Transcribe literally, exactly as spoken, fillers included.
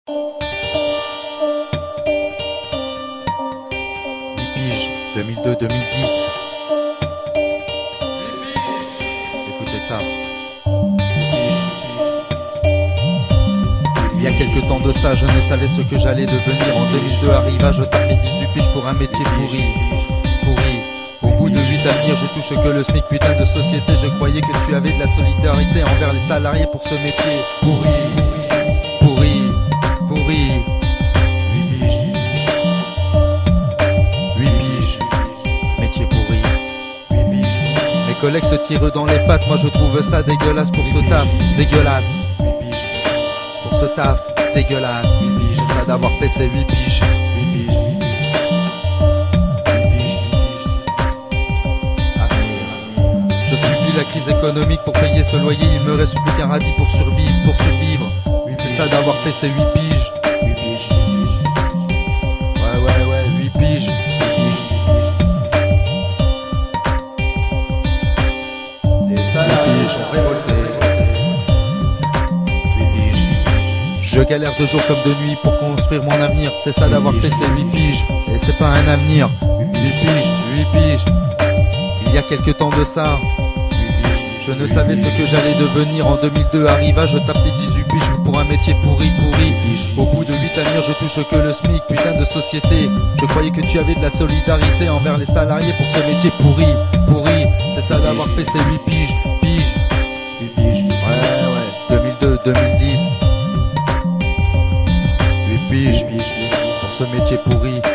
piges, deux mille deux deux mille dix. Écoutez ça. Il y a quelques temps de ça, je ne savais ce que j'allais devenir. En deux mille deux arriva, je tapais dix-huit piges pour un métier pourri. Pourri. Au bout de huit à venir, je touche que le SMIC, putain de société. Je croyais que tu avais de la solidarité envers les salariés pour ce métier. Pourri. Pourri. Pourri. huit piges. huit piges. Métier pourri. huit piges. Mes collègues se tirent dans les pattes, moi je trouve ça dégueulasse pour ce taf. Dégueulasse. Pour ce taf, dégueulasse. J'ai ça d'avoir fait ces huit piges. Je subis la crise économique pour payer ce loyer. Il me reste plus qu'un radis pour survivre, pour survivre. C'est ça d'avoir fait ces huit piges. Ouais, ouais, ouais, huit piges. Les salariés sont révoltés. Je galère de jour comme de nuit pour construire mon avenir. C'est ça d'avoir fait ces huit piges. Et c'est pas un avenir. huit piges, huit piges. Il y a quelques temps de ça, je ne savais ce que j'allais devenir. En deux mille deux arriva, je tapais dix-huit piges pour un métier pourri, pourri. Au bout de huit à venir, je touche que le SMIC, putain de société. Je croyais que tu avais de la solidarité envers les salariés pour ce métier pourri, pourri. C'est ça d'avoir fait ces huit piges, piges. Ouais, ouais, deux mille deux deux mille dix. huit piges pour ce métier pourri.